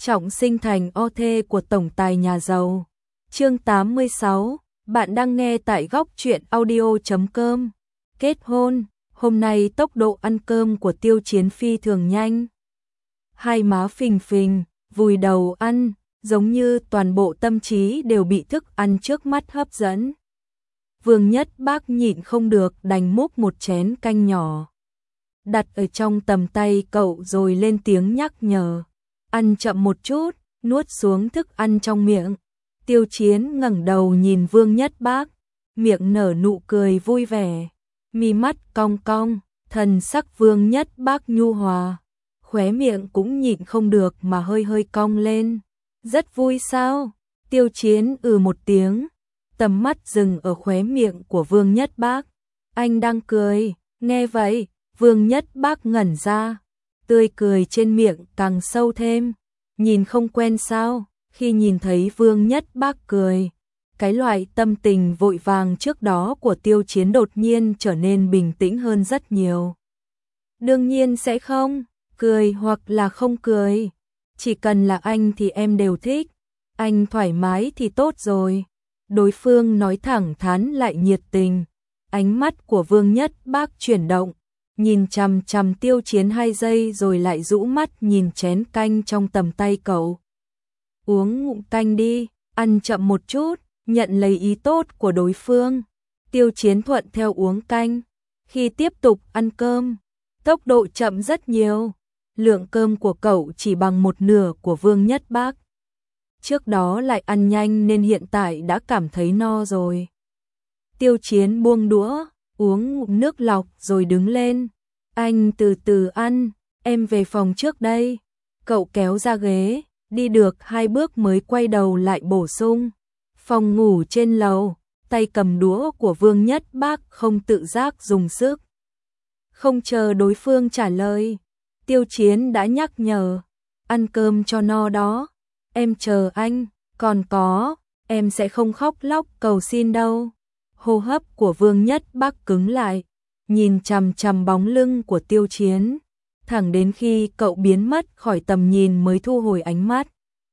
trọng sinh thành o thê của tổng tài nhà giàu. Chương 86, bạn đang nghe tại góc truyện audio.com. Kết hôn, hôm nay tốc độ ăn cơm của Tiêu Chiến phi thường nhanh. Hai má phình phình, vùi đầu ăn, giống như toàn bộ tâm trí đều bị thức ăn trước mắt hấp dẫn. Vương Nhất Bác nhịn không được đành múc một chén canh nhỏ, đặt ở trong tầm tay cậu rồi lên tiếng nhắc nhở. Ăn chậm một chút, nuốt xuống thức ăn trong miệng. Tiêu Chiến ngẩng đầu nhìn Vương Nhất Bác, miệng nở nụ cười vui vẻ, mi mắt cong cong, thần sắc Vương Nhất Bác nhu hòa, khóe miệng cũng nhịn không được mà hơi hơi cong lên. Rất vui sao? Tiêu Chiến một tiếng, tầm mắt dừng ở khóe miệng của Vương Nhất Bác. Anh đang cười. Nghe vậy, Vương Nhất Bác ngẩn ra, tươi cười trên miệng càng sâu thêm. Nhìn không quen sao? Khi nhìn thấy Vương Nhất Bác cười, cái loại tâm tình vội vàng trước đó của Tiêu Chiến đột nhiên trở nên bình tĩnh hơn rất nhiều. Đương nhiên sẽ không, cười hoặc là không cười, chỉ cần là anh thì em đều thích, anh thoải mái thì tốt rồi. Đối phương nói thẳng thắn lại nhiệt tình, ánh mắt của Vương Nhất Bác chuyển động, nhìn chằm chằm Tiêu Chiến 2 giây rồi lại rũ mắt nhìn chén canh trong tầm tay cậu. Uống ngụm canh đi, ăn chậm một chút, nhận lấy ý tốt của đối phương. Tiêu Chiến thuận theo uống canh. Khi tiếp tục ăn cơm, tốc độ chậm rất nhiều. Lượng cơm của cậu chỉ bằng một nửa của Vương Nhất Bác. Trước đó lại ăn nhanh nên hiện tại đã cảm thấy no rồi. Tiêu Chiến buông đũa, uống ngụm nước lọc rồi đứng lên. Anh từ từ ăn, em về phòng trước đây. Cậu kéo ra ghế, đi được 2 bước mới quay đầu lại bổ sung. Phòng ngủ trên lầu, tay cầm đũa của Vương Nhất Bác không tự giác dùng sức. Không chờ đối phương trả lời, Tiêu Chiến đã nhắc nhở. Ăn cơm cho no đó, em chờ anh, còn có, em sẽ không khóc lóc cầu xin đâu. Hô hấp của Vương Nhất Bác cứng lại, nhìn chằm chằm bóng lưng của Tiêu Chiến, thẳng đến khi cậu biến mất khỏi tầm nhìn mới thu hồi ánh mắt.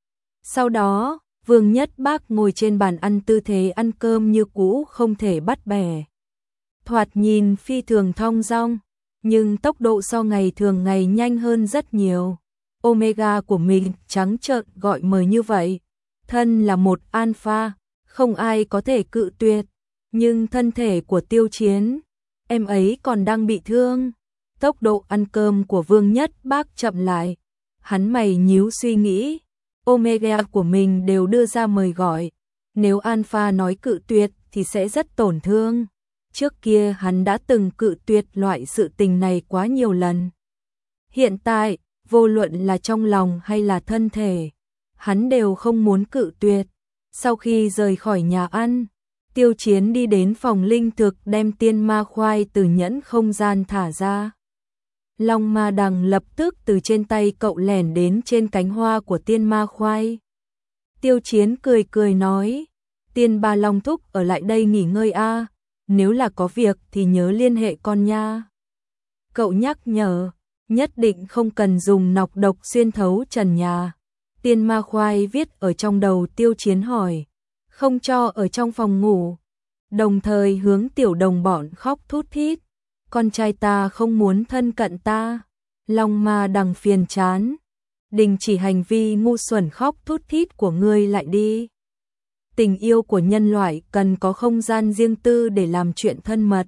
Sau đó, Vương Nhất Bác ngồi trên bàn ăn tư thế ăn cơm như cũ không thể bắt bẻ. Thoạt nhìn phi thường thong dong, nhưng tốc độ so ngày thường ngày nhanh hơn rất nhiều. Omega của mình trắng trợn gọi mời như vậy. Thân là một alpha, không ai có thể cự tuyệt. Nhưng thân thể của Tiêu Chiến, em ấy còn đang bị thương. Tốc độ ăn cơm của Vương Nhất Bác chậm lại. Hắn mày nhíu suy nghĩ. Omega của mình đều đưa ra mời gọi. Nếu alpha nói cự tuyệt thì sẽ rất tổn thương. Trước kia hắn đã từng cự tuyệt loại sự tình này quá nhiều lần. Hiện tại, vô luận là trong lòng hay là thân thể, hắn đều không muốn cự tuyệt. Sau khi rời khỏi nhà ăn, Tiêu Chiến đi đến phòng linh thực đem tiên ma khoai từ nhẫn không gian thả ra. Long ma đằng lập tức từ trên tay cậu lẻn đến trên cánh hoa của tiên ma khoai. Tiêu Chiến cười cười nói, tiên ba long thúc ở lại đây nghỉ ngơi a, nếu là có việc thì nhớ liên hệ con nha. Cậu nhắc nhở, nhất định không cần dùng nọc độc xuyên thấu trần nhà. Tiên ma khoai viết ở trong đầu Tiêu Chiến hỏi, không cho ở trong phòng ngủ. Đồng thời hướng tiểu đồng bọn khóc thút thít, con trai ta không muốn thân cận ta. Long ma đằng phiền chán, đình chỉ hành vi ngu xuẩn khóc thút thít của ngươi lại đi. Tình yêu của nhân loại cần có không gian riêng tư để làm chuyện thân mật.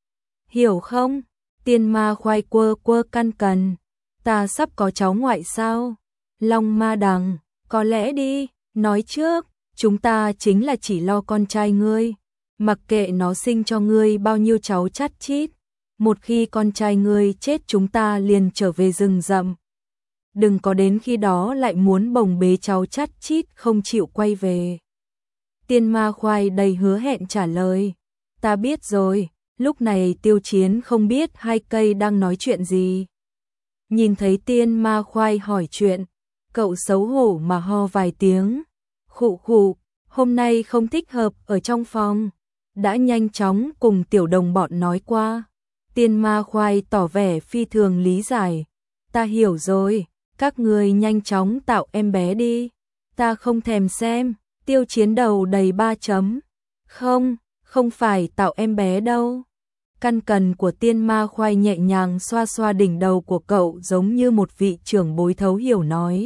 Hiểu không? Tiên ma khoai quơ quơ căn cần, ta sắp có cháu ngoại sao? Long ma đằng, có lẽ đi, nói trước, chúng ta chính là chỉ lo con trai ngươi, mặc kệ nó sinh cho ngươi bao nhiêu cháu chát chít, một khi con trai ngươi chết chúng ta liền trở về rừng rậm. Đừng có đến khi đó lại muốn bồng bế cháu chát chít không chịu quay về. Tiên ma khoai đầy hứa hẹn trả lời, ta biết rồi. Lúc này Tiêu Chiến không biết hai cây đang nói chuyện gì. Nhìn thấy tiên ma khoai hỏi chuyện, cậu xấu hổ mà ho vài tiếng. Khụ khụ, hôm nay không thích hợp ở trong phòng. Đã nhanh chóng cùng tiểu đồng bọn nói qua. Tiên ma khoai tỏ vẻ phi thường lý giải. Ta hiểu rồi, Các người nhanh chóng tạo em bé đi, ta không thèm xem. Tiêu Chiến đầu đầy 3 chấm. Không, không phải tạo em bé đâu. Căn cần của Tiên Ma Khoai nhẹ nhàng xoa xoa đỉnh đầu của cậu giống như một vị trưởng bối thấu hiểu nói.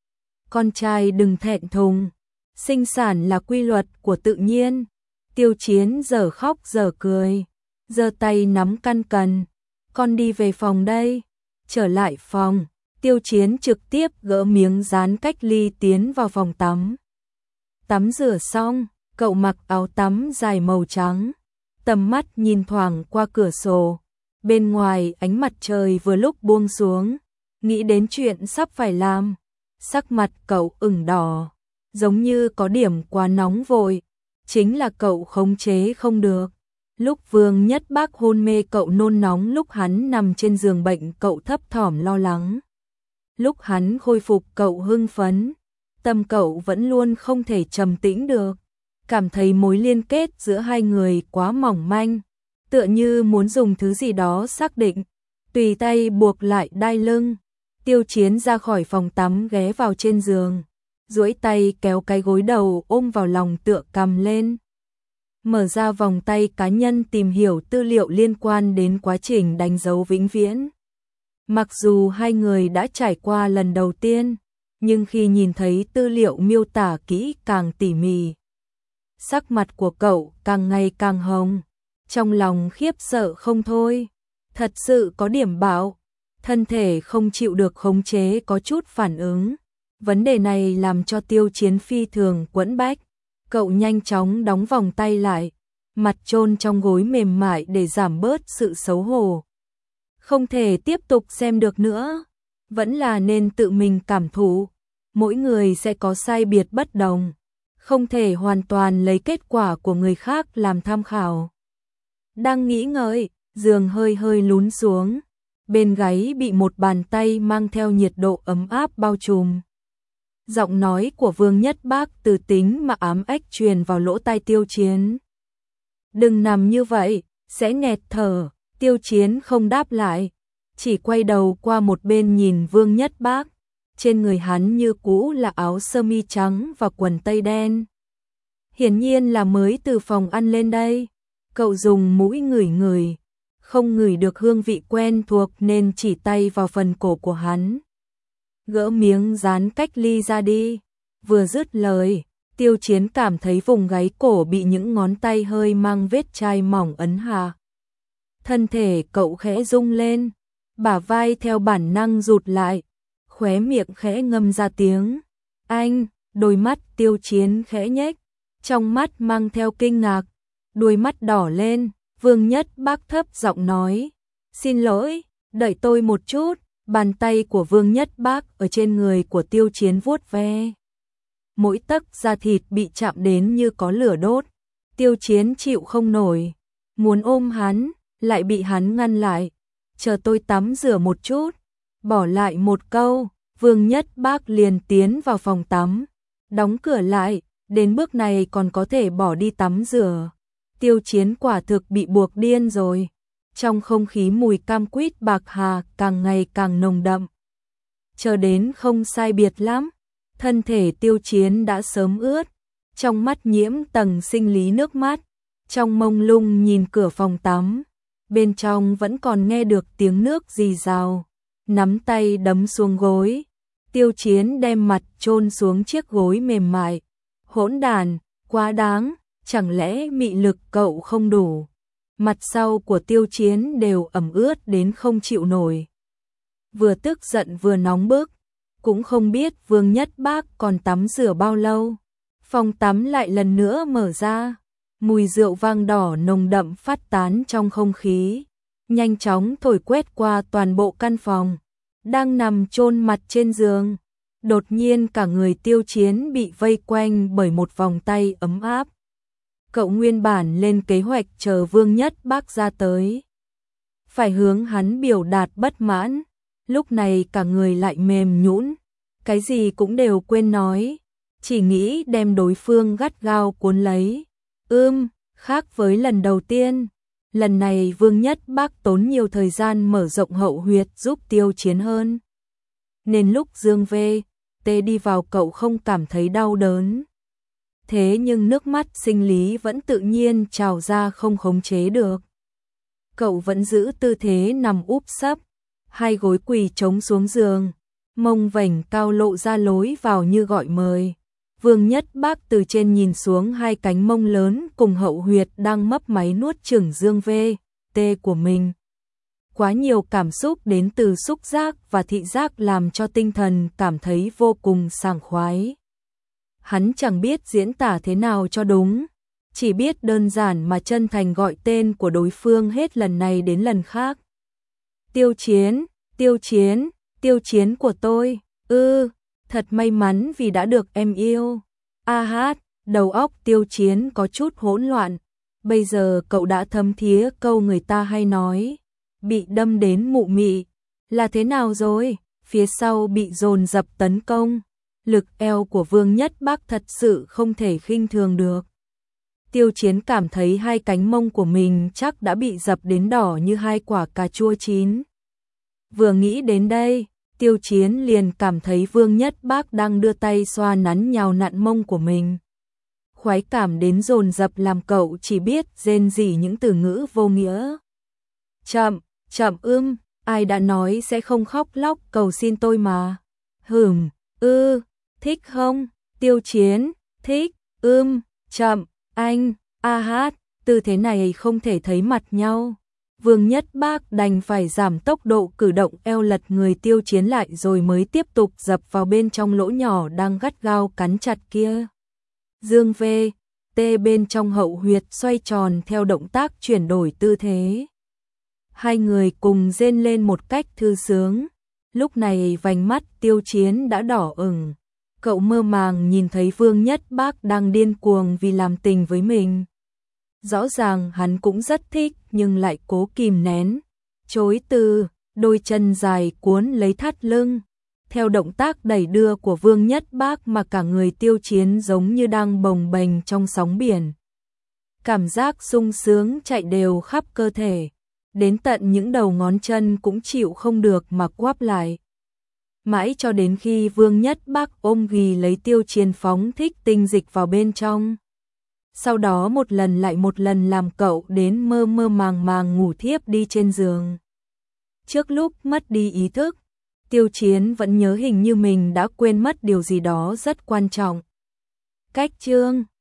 Con trai đừng thẹn thùng, sinh sản là quy luật của tự nhiên. Tiêu Chiến giờ khóc giờ cười, giơ tay nắm căn cần. Con đi về phòng đây. Trở lại phòng, Tiêu Chiến trực tiếp gỡ miếng dán cách ly tiến vào phòng tắm. Tắm rửa xong, cậu mặc áo tắm dài màu trắng, tầm mắt nhìn thoảng qua cửa sổ. Bên ngoài ánh mặt trời vừa lúc buông xuống, nghĩ đến chuyện sắp phải làm. Sắc mặt cậu ửng đỏ, giống như có điểm quá nóng vội. Chính là cậu khống chế không được. Lúc Vương Nhất Bác hôn mê cậu nôn nóng, lúc hắn nằm trên giường bệnh cậu thấp thỏm lo lắng. Lúc hắn khôi phục cậu hưng phấn. Tâm cậu vẫn luôn không thể trầm tĩnh được. Cảm thấy mối liên kết giữa hai người quá mỏng manh, tựa như muốn dùng thứ gì đó xác định. Tùy tay buộc lại đai lưng, Tiêu Chiến ra khỏi phòng tắm ghé vào trên giường, duỗi tay kéo cái gối đầu ôm vào lòng tựa cầm lên. Mở ra vòng tay cá nhân tìm hiểu tư liệu liên quan đến quá trình đánh dấu vĩnh viễn. Mặc dù hai người đã trải qua lần đầu tiên, nhưng khi nhìn thấy tư liệu miêu tả kỹ càng tỉ mỉ, sắc mặt của cậu càng ngày càng hồng, trong lòng khiếp sợ không thôi. Thật sự có điểm bạo, thân thể không chịu được khống chế có chút phản ứng. Vấn đề này làm cho Tiêu Chiến phi thường quẫn bách. Cậu nhanh chóng đóng vòng tay lại, mặt chôn trong gối mềm mại để giảm bớt sự xấu hổ. Không thể tiếp tục xem được nữa, vẫn là nên tự mình cảm thụ. Mỗi người sẽ có sai biệt bất đồng, không thể hoàn toàn lấy kết quả của người khác làm tham khảo. Đang nghĩ ngợi, giường hơi hơi lún xuống, bên gáy bị một bàn tay mang theo nhiệt độ ấm áp bao trùm. Giọng nói của Vương Nhất Bác từ tính mà ám ách truyền vào lỗ tai Tiêu Chiến. Đừng nằm như vậy, sẽ nghẹt thở. Tiêu Chiến không đáp lại, chỉ quay đầu qua một bên nhìn Vương Nhất Bác. Trên người hắn như cũ là áo sơ mi trắng và quần tây đen. Hiển nhiên là mới từ phòng ăn lên đây. Cậu dùng mũi ngửi ngửi, không ngửi được hương vị quen thuộc nên chỉ tay vào phần cổ của hắn. Gỡ miếng dán cách ly ra đi. Vừa dứt lời, Tiêu Chiến cảm thấy vùng gáy cổ bị những ngón tay hơi mang vết chai mỏng ấn hạ. Thân thể cậu khẽ rung lên, bả vai theo bản năng rụt lại, khóe miệng khẽ ngâm ra tiếng. Anh, đôi mắt Tiêu Chiến khẽ nhếch, trong mắt mang theo kinh ngạc, đôi mắt đỏ lên. Vương Nhất Bác thấp giọng nói, xin lỗi, đợi tôi một chút. Bàn tay của Vương Nhất Bác ở trên người của Tiêu Chiến vuốt ve. Mỗi tấc da thịt bị chạm đến như có lửa đốt. Tiêu Chiến chịu không nổi, muốn ôm hắn, lại bị hắn ngăn lại. Chờ tôi tắm rửa một chút. Bỏ lại một câu, Vương Nhất Bác liền tiến vào phòng tắm, đóng cửa lại. Đến bước này còn có thể bỏ đi tắm rửa. Tiêu Chiến quả thực bị buộc điên rồi. Trong không khí mùi cam quýt bạc hà càng ngày càng nồng đậm. Chờ đến không sai biệt lắm, thân thể Tiêu Chiến đã sớm ướt, trong mắt nhiễm tầng sinh lý nước mắt. Trong mông lung nhìn cửa phòng tắm, bên trong vẫn còn nghe được tiếng nước rì rào. Nắm tay đấm xuống gối, Tiêu Chiến đem mặt chôn xuống chiếc gối mềm mại. Hỗn đàn, quá đáng, chẳng lẽ mị lực cậu không đủ? Mặt sau của Tiêu Chiến đều ẩm ướt đến không chịu nổi. Vừa tức giận vừa nóng bức, cũng không biết Vương Nhất Bác còn tắm rửa bao lâu. Phòng tắm lại lần nữa mở ra, mùi rượu vang đỏ nồng đậm phát tán trong không khí, nhanh chóng thổi quét qua toàn bộ căn phòng. Đang nằm chôn mặt trên giường, đột nhiên cả người Tiêu Chiến bị vây quanh bởi một vòng tay ấm áp. Cậu nguyên bản lên kế hoạch chờ Vương Nhất Bác ra tới, phải hướng hắn biểu đạt bất mãn, lúc này cả người lại mềm nhũn, cái gì cũng đều quên nói, chỉ nghĩ đem đối phương gắt gao cuốn lấy. Khác với lần đầu tiên, lần này Vương Nhất Bác tốn nhiều thời gian mở rộng hậu huyệt giúp Tiêu Chiến hơn. nên lúc Dương V.T đi vào cậu không cảm thấy đau đớn. Thế nhưng nước mắt sinh lý vẫn tự nhiên trào ra không khống chế được. Cậu vẫn giữ tư thế nằm úp sấp, hai gối quỳ trống xuống giường, mông vểnh cao lộ ra lối vào như gọi mời. Vương Nhất Bác từ trên nhìn xuống hai cánh mông lớn cùng hậu huyệt đang mấp máy nuốt chửng Dương V.T của mình. Quá nhiều cảm xúc đến từ xúc giác và thị giác làm cho tinh thần cảm thấy vô cùng sảng khoái. Hắn chẳng biết diễn tả thế nào cho đúng, chỉ biết đơn giản mà chân thành gọi tên của đối phương hết lần này đến lần khác. Tiêu Chiến, Tiêu Chiến, Tiêu Chiến của tôi, thật may mắn vì đã được em yêu. Đầu óc Tiêu Chiến có chút hỗn loạn, bây giờ cậu đã thấm thía câu người ta hay nói, bị đâm đến mụ mị, là thế nào rồi, phía sau bị dồn dập tấn công. Lực eo của Vương Nhất Bác thật sự không thể khinh thường được. Tiêu Chiến cảm thấy hai cánh mông của mình chắc đã bị dập đến đỏ như hai quả cà chua chín. Vừa nghĩ đến đây, Tiêu Chiến liền cảm thấy Vương Nhất Bác đang đưa tay xoa nắn nhào nặn mông của mình. Khoái cảm đến dồn dập làm cậu chỉ biết rên rỉ những từ ngữ vô nghĩa. Chậm, ai đã nói sẽ không khóc lóc cầu xin tôi mà. Thích không? Tiêu Chiến, thích, chậm, anh, tư thế này không thể thấy mặt nhau. Vương Nhất Bác đành phải giảm tốc độ cử động eo lật người Tiêu Chiến lại rồi mới tiếp tục dập vào bên trong lỗ nhỏ đang gắt gao cắn chặt kia. Dương V.T bên trong hậu huyệt xoay tròn theo động tác chuyển đổi tư thế. Hai người cùng rên lên một cách thư sướng. Lúc này vành mắt Tiêu Chiến đã đỏ ửng. Cậu mơ màng nhìn thấy Vương Nhất Bác đang điên cuồng vì làm tình với mình. Rõ ràng hắn cũng rất thích nhưng lại cố kìm nén, chối từ, đôi chân dài cuốn lấy thắt lưng. Theo động tác đẩy đưa của Vương Nhất Bác mà cả người Tiêu Chiến giống như đang bồng bềnh trong sóng biển. Cảm giác sung sướng chạy đều khắp cơ thể, đến tận những đầu ngón chân cũng chịu không được mà quắp lại. Mãi cho đến khi Vương Nhất Bác ôm ghì lấy Tiêu Chiến phóng thích tinh dịch vào bên trong. Sau đó một lần lại một lần làm cậu đến mơ mơ màng màng ngủ thiếp đi trên giường. Trước lúc mất đi ý thức, Tiêu Chiến vẫn nhớ hình như mình đã quên mất điều gì đó rất quan trọng. Cách chương